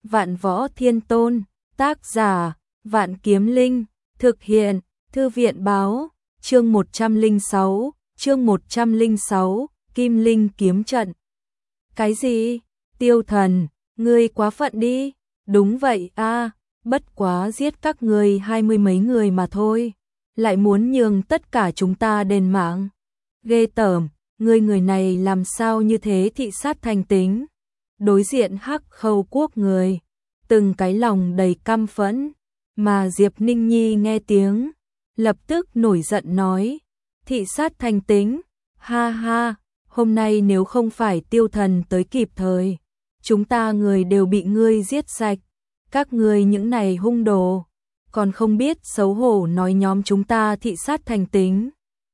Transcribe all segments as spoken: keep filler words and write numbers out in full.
Vạn Võ Thiên Tôn, tác giả, Vạn Kiếm Linh, thực hiện, Thư viện báo, chương một trăm lẻ sáu, chương một trăm lẻ sáu, Kim Linh kiếm trận. Cái gì? Tiêu Thần, ngươi quá phận đi. Đúng vậy a, bất quá giết các ngươi hai mươi mấy người mà thôi, lại muốn nhường tất cả chúng ta đền mạng. Ghê tởm, ngươi người này làm sao như thế thị sát thành tính. Đối diện Hắc Khâu quốc người, từng cái lòng đầy căm phẫn, mà Diệp Ninh Nhi nghe tiếng, lập tức nổi giận nói, thị sát thành tính, ha ha, hôm nay nếu không phải Tiêu Thần tới kịp thời, chúng ta người đều bị ngươi giết sạch, các ngươi những này hung đồ, còn không biết xấu hổ nói nhóm chúng ta thị sát thành tính.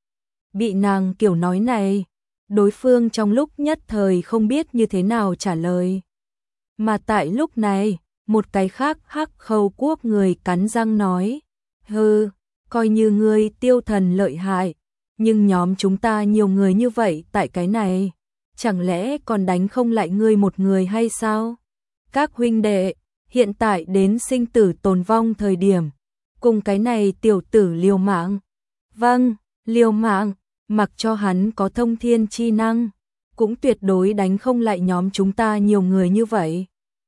Bị nàng kiểu nói này, đối phương trong lúc nhất thời không biết như thế nào trả lời. Mà tại lúc này, một cái khác Hắc Khâu quốc người cắn răng nói, hừ, coi như ngươi Tiêu Thần lợi hại, nhưng nhóm chúng ta nhiều người như vậy tại cái này, chẳng lẽ còn đánh không lại ngươi một người hay sao? Các huynh đệ, hiện tại đến sinh tử tồn vong thời điểm, cùng cái này tiểu tử liều mạng. Vâng, liều mạng, mặc cho hắn có thông thiên chi năng, cũng tuyệt đối đánh không lại nhóm chúng ta nhiều người như vậy.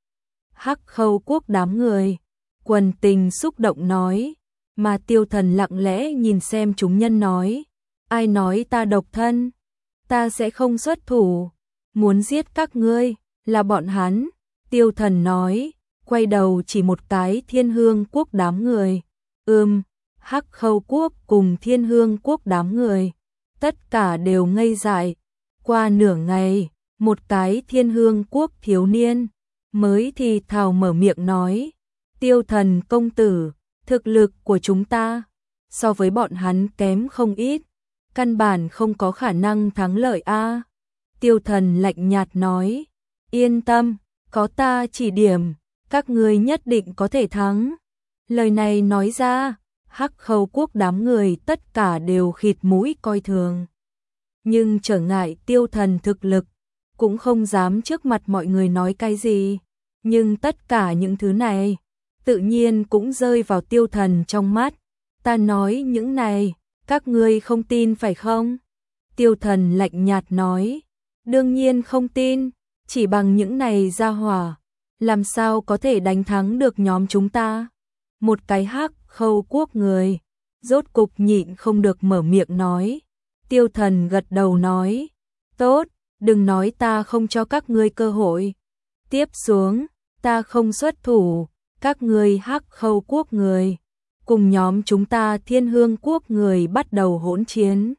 Hắc Khâu quốc đám người, quần tình xúc động nói, mà Tiêu Thần lặng lẽ nhìn xem chúng nhân nói, ai nói ta độc thân, ta sẽ không xuất thủ, muốn giết các ngươi, là bọn hắn. Tiêu Thần nói, quay đầu chỉ một cái Thiên Hương quốc đám người, ưm, Hắc Khâu quốc cùng Thiên Hương quốc đám người, tất cả đều ngây dại. Qua nửa ngày, một cái Thiên Hương quốc thiếu niên mới thì thào mở miệng nói, Tiêu Thần công tử, thực lực của chúng ta so với bọn hắn kém không ít, căn bản không có khả năng thắng lợi a. Tiêu Thần lạnh nhạt nói, yên tâm, có ta chỉ điểm, các ngươi nhất định có thể thắng. Lời này nói ra, Hắc Khâu quốc đám người tất cả đều khịt mũi coi thường. Nhưng trở ngại Tiêu Thần thực lực, cũng không dám trước mặt mọi người nói cái gì. Nhưng tất cả những thứ này, tự nhiên cũng rơi vào Tiêu Thần trong mắt. Ta nói những này, các ngươi không tin phải không? Tiêu Thần lạnh nhạt nói, đương nhiên không tin, chỉ bằng những này ra hỏa, làm sao có thể đánh thắng được nhóm chúng ta? Một cái Hắc Khâu quốc người, rốt cục nhịn không được mở miệng nói. Tiêu Thần gật đầu nói, tốt, đừng nói ta không cho các ngươi cơ hội. Tiếp xuống, ta không xuất thủ, các ngươi Hắc Khâu quốc người, cùng nhóm chúng ta Thiên Hương quốc người bắt đầu hỗn chiến.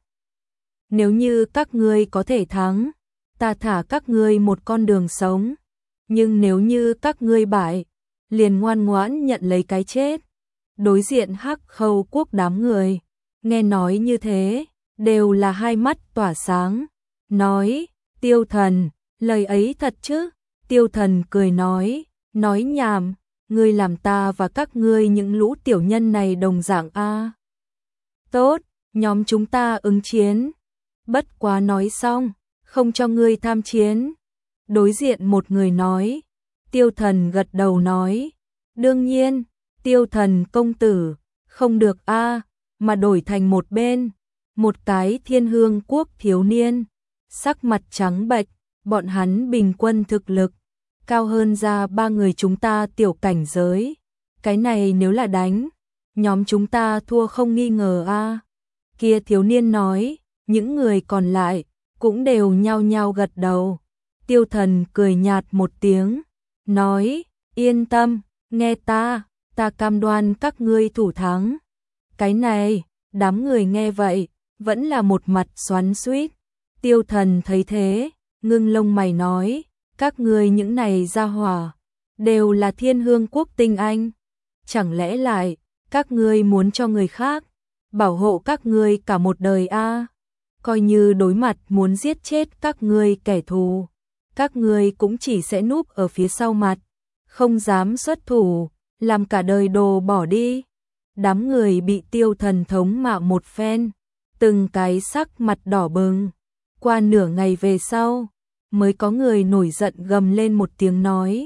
Nếu như các ngươi có thể thắng, ta thả các ngươi một con đường sống, nhưng nếu như các ngươi bại, liền ngoan ngoãn nhận lấy cái chết. Đối diện Hắc Khâu quốc đám người, nghe nói như thế, đều là hai mắt tỏa sáng, nói, Tiêu Thần, lời ấy thật chứ? Tiêu Thần cười nói, nói nhảm, ngươi làm ta và các ngươi những lũ tiểu nhân này đồng dạng a. Tốt, nhóm chúng ta ứng chiến. Bất quá nói xong, không cho ngươi tham chiến. Đối diện một người nói, Tiêu Thần gật đầu nói, đương nhiên, Tiêu Thần công tử, không được a, mà đổi thành một bên, một cái Thiên Hương quốc thiếu niên, sắc mặt trắng bệch, bọn hắn bình quân thực lực cao hơn ra ba người chúng ta tiểu cảnh giới. Cái này nếu là đánh, nhóm chúng ta thua không nghi ngờ a. Kia thiếu niên nói, những người còn lại cũng đều nhao nhao gật đầu. Tiêu Thần cười nhạt một tiếng, nói, yên tâm, nghe ta, ta cam đoan các ngươi thủ thắng. Cái này, đám người nghe vậy, vẫn là một mặt xoắn xuýt. Tiêu Thần thấy thế, ngưng lông mày nói, các ngươi những này ra hỏa, đều là Thiên Hương quốc tinh anh. Chẳng lẽ lại, các ngươi muốn cho người khác bảo hộ các ngươi cả một đời a? Coi như đối mặt muốn giết chết các ngươi kẻ thù, các ngươi cũng chỉ sẽ núp ở phía sau mặt, không dám xuất thủ, làm cả đời đồ bỏ đi. Đám người bị Tiêu Thần thống mạo một phen, từng cái sắc mặt đỏ bừng. Qua nửa ngày về sau, mới có người nổi giận gầm lên một tiếng nói,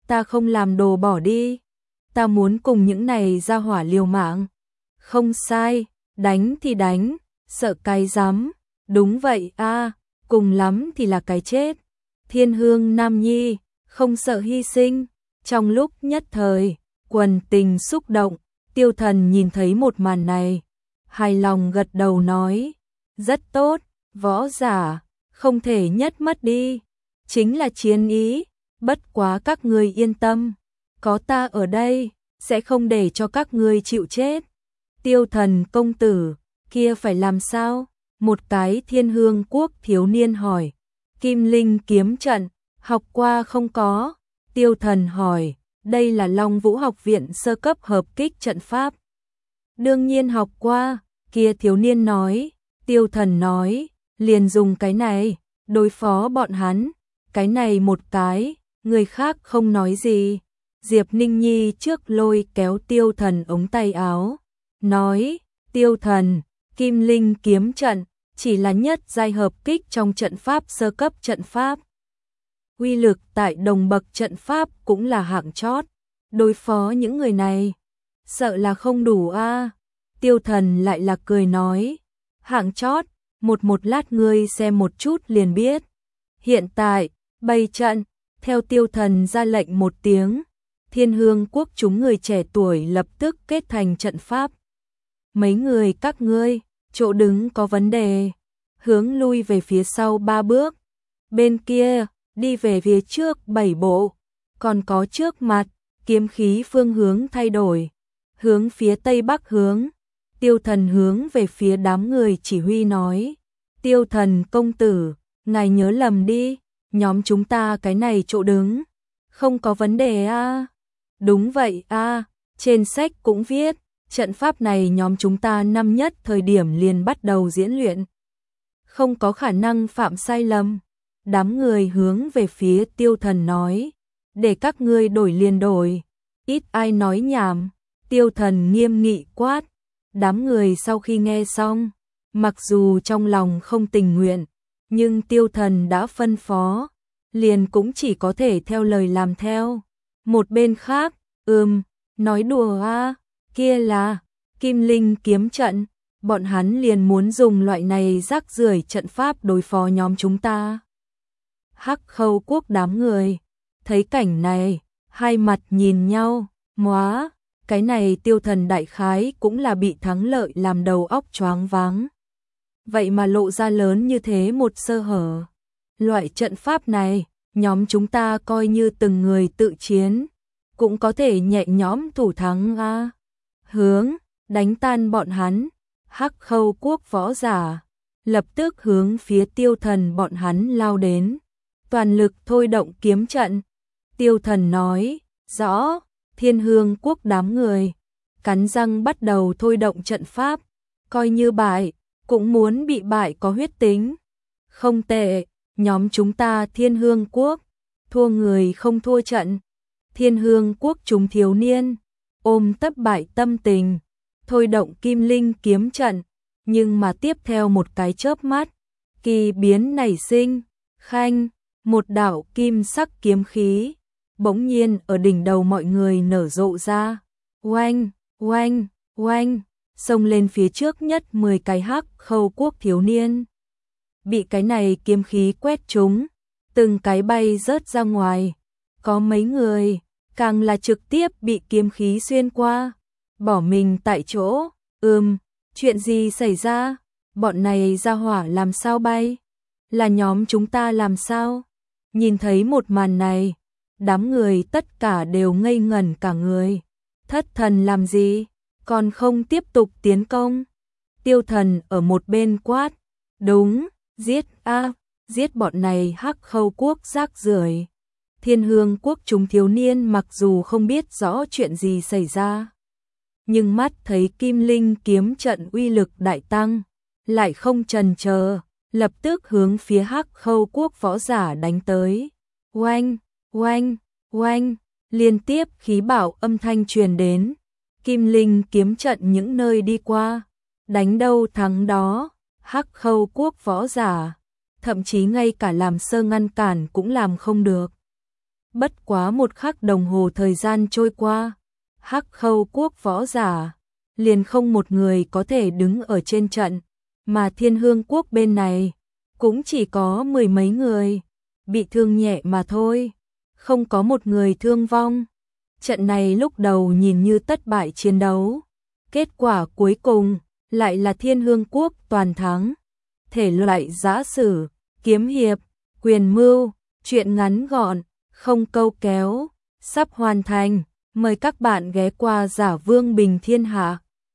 ta không làm đồ bỏ đi, ta muốn cùng những này ra hỏa liều mạng. Không sai, đánh thì đánh, sợ cái rắm, đúng vậy a, cùng lắm thì là cái chết. Thiên Hương Nam Nhi, không sợ hy sinh, trong lúc nhất thời, quần tình xúc động, Tiêu Thần nhìn thấy một màn này, hài lòng gật đầu nói, rất tốt, võ giả, không thể nhất mất đi, chính là chiến ý, bất quá các ngươi yên tâm, có ta ở đây, sẽ không để cho các ngươi chịu chết. Tiêu Thần công tử, kia phải làm sao? Một cái Thiên Hương quốc thiếu niên hỏi. Kim Linh kiếm trận, học qua không có? Tiêu Thần hỏi, đây là Long Vũ học viện sơ cấp hợp kích trận pháp. Đương nhiên học qua, kia thiếu niên nói. Tiêu Thần nói, liền dùng cái này, đối phó bọn hắn, cái này một cái, người khác không nói gì. Diệp Ninh Nhi trước lôi kéo Tiêu Thần ống tay áo, nói, Tiêu Thần, Kim Linh kiếm trận, chỉ là nhất giai hợp kích trong trận pháp sơ cấp trận pháp. Uy lực tại đồng bậc trận pháp cũng là hạng chót, đối phó những người này, sợ là không đủ a. Tiêu Thần lại là cười nói, hạng chót, một một lát ngươi xem một chút liền biết. Hiện tại, bày trận, theo Tiêu Thần ra lệnh một tiếng, Thiên Hương quốc chúng người trẻ tuổi lập tức kết thành trận pháp. Mấy người các ngươi, chỗ đứng có vấn đề, hướng lui về phía sau ba bước, bên kia, đi về phía trước bảy bộ, còn có trước mặt, kiếm khí phương hướng thay đổi, hướng phía tây bắc hướng. Tiêu Thần hướng về phía đám người chỉ huy nói, Tiêu Thần công tử, ngài nhớ lầm đi, nhóm chúng ta cái này chỗ đứng, không có vấn đề a. À? Đúng vậy a, à, trên sách cũng viết, trận pháp này nhóm chúng ta năm nhất thời điểm liền bắt đầu diễn luyện, không có khả năng phạm sai lầm. Đám người hướng về phía Tiêu Thần nói, để các ngươi đổi liền đổi, ít ai nói nhảm. Tiêu Thần nghiêm nghị quát. Đám người sau khi nghe xong, mặc dù trong lòng không tình nguyện, nhưng Tiêu Thần đã phân phó, liền cũng chỉ có thể theo lời làm theo. Một bên khác, ừm, nói đùa a, à, kia là Kim Linh kiếm trận, bọn hắn liền muốn dùng loại này rác rưởi trận pháp đối phó nhóm chúng ta. Hắc Khâu quốc đám người, thấy cảnh này, hai mặt nhìn nhau, móa, cái này Tiêu Thần đại khái cũng là bị thắng lợi làm đầu óc choáng váng. Vậy mà lộ ra lớn như thế một sơ hở. Loại trận pháp này, nhóm chúng ta coi như từng người tự chiến, cũng có thể nhẹ nhõm thủ thắng a. Hướng, đánh tan bọn hắn, Hắc Khâu quốc võ giả, lập tức hướng phía Tiêu Thần bọn hắn lao đến, toàn lực thôi động kiếm trận. Tiêu Thần nói, rõ. Thiên Hương quốc đám người, cắn răng bắt đầu thôi động trận pháp, coi như bại, cũng muốn bị bại có huyết tính. Không tệ, nhóm chúng ta Thiên Hương quốc, thua người không thua trận. Thiên Hương quốc chúng thiếu niên, ôm thất bại tâm tình, thôi động Kim Linh kiếm trận, nhưng mà tiếp theo một cái chớp mắt, kỳ biến nảy sinh, khanh, một đạo kim sắc kiếm khí bỗng nhiên ở đỉnh đầu mọi người nở rộ ra, oanh, oanh, oanh, xông lên phía trước nhất mười cái Hắc Khâu quốc thiếu niên. Bị cái này kiếm khí quét trúng, từng cái bay rớt ra ngoài, có mấy người càng là trực tiếp bị kiếm khí xuyên qua, bỏ mình tại chỗ. Ừm, chuyện gì xảy ra? Bọn này ra hỏa làm sao bay? Là nhóm chúng ta làm sao? Nhìn thấy một màn này, đám người tất cả đều ngây ngẩn cả người. Thất thần làm gì? Còn không tiếp tục tiến công? Tiêu Thần ở một bên quát. Đúng, giết a, giết bọn này Hắc Khâu quốc rác rưởi. Thiên Hương quốc chúng thiếu niên mặc dù không biết rõ chuyện gì xảy ra, nhưng mắt thấy Kim Linh kiếm trận uy lực đại tăng, lại không chần chờ, lập tức hướng phía Hắc Khâu quốc võ giả đánh tới. Oanh, oanh, oanh, liên tiếp khí bạo âm thanh truyền đến. Kim Linh kiếm trận những nơi đi qua, đánh đâu thắng đó. Hắc Khâu quốc võ giả, thậm chí ngay cả làm sơ ngăn cản cũng làm không được. Bất quá một khắc đồng hồ thời gian trôi qua, Hắc Khâu quốc võ giả liền không một người có thể đứng ở trên trận, mà Thiên Hương quốc bên này cũng chỉ có mười mấy người, bị thương nhẹ mà thôi, không có một người thương vong. Trận này lúc đầu nhìn như tất bại chiến đấu, kết quả cuối cùng lại là Thiên Hương quốc toàn thắng. Thể loại giã sử, kiếm hiệp, quyền mưu, truyện ngắn gọn, không câu kéo, sắp hoàn thành, mời các bạn ghé qua Giả Vương Bình Thiên Hạ.